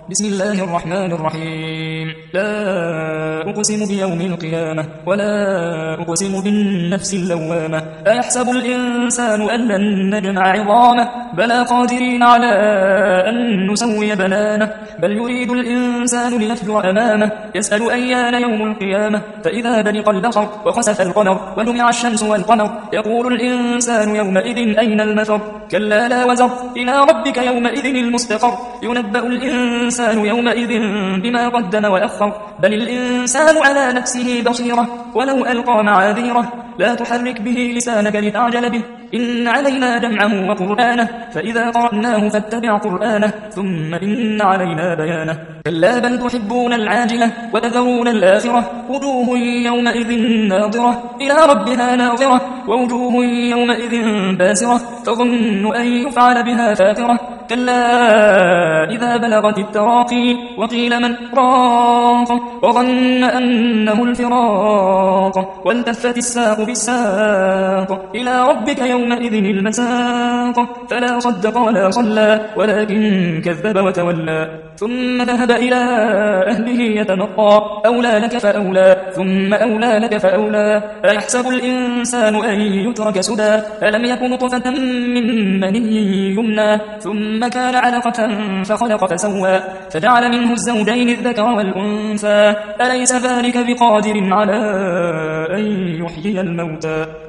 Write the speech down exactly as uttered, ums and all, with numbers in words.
بسم الله الرحمن الرحيم. لا أقسم بيوم القيامة ولا أقسم بالنفس اللوامة. أيحسب الإنسان أن لن نجمع عظامه بلى قادرين على أن نسوي بنانه بل يريد الإنسان ليفجر أمامه يسأل أيان يوم القيامة فإذا برق البصر وخسف القمر وجمع الشمس والقمر يقول الإنسان يومئذ أين المفر كلا لا وزر إلى ربك يومئذ المستقر ينبأ الإنسان يومئذ بما قدم وأخر بل الإنسان على نفسه بصيرة ولو ألقى معاذيره لا تحرك به لسانك لتعجل به إن علينا جمعه وقرآنه فإذا قرأناه فاتبع قرآنه ثم إن علينا بيانه كلا بل تحبون العاجلة وتذرون الآخرة وجوه يومئذ ناظرة إلى ربها ناظرة ووجوه يومئذ باسرة تظن أن يفعل بها فاقرة كلا إذا بلغت التراقي وقيل من راق وظن أنه الفراق والتفت الساق بالساق إلى ربك يومئذ المساق فلا صدق ولا صلى ولكن كذب وتولى ثم ذهب إلى أهله يتمطى أولى لك فأولى ثم أولى لك فأولى أيحسب الإنسان أن يترك سدى ألم يكن نطفة من مني يمنى ثم كان علقة فخلق فسوى فجعل منه الزوجين الذكر والأنثى أليس ذلك بقادر على أن يحيي الموتى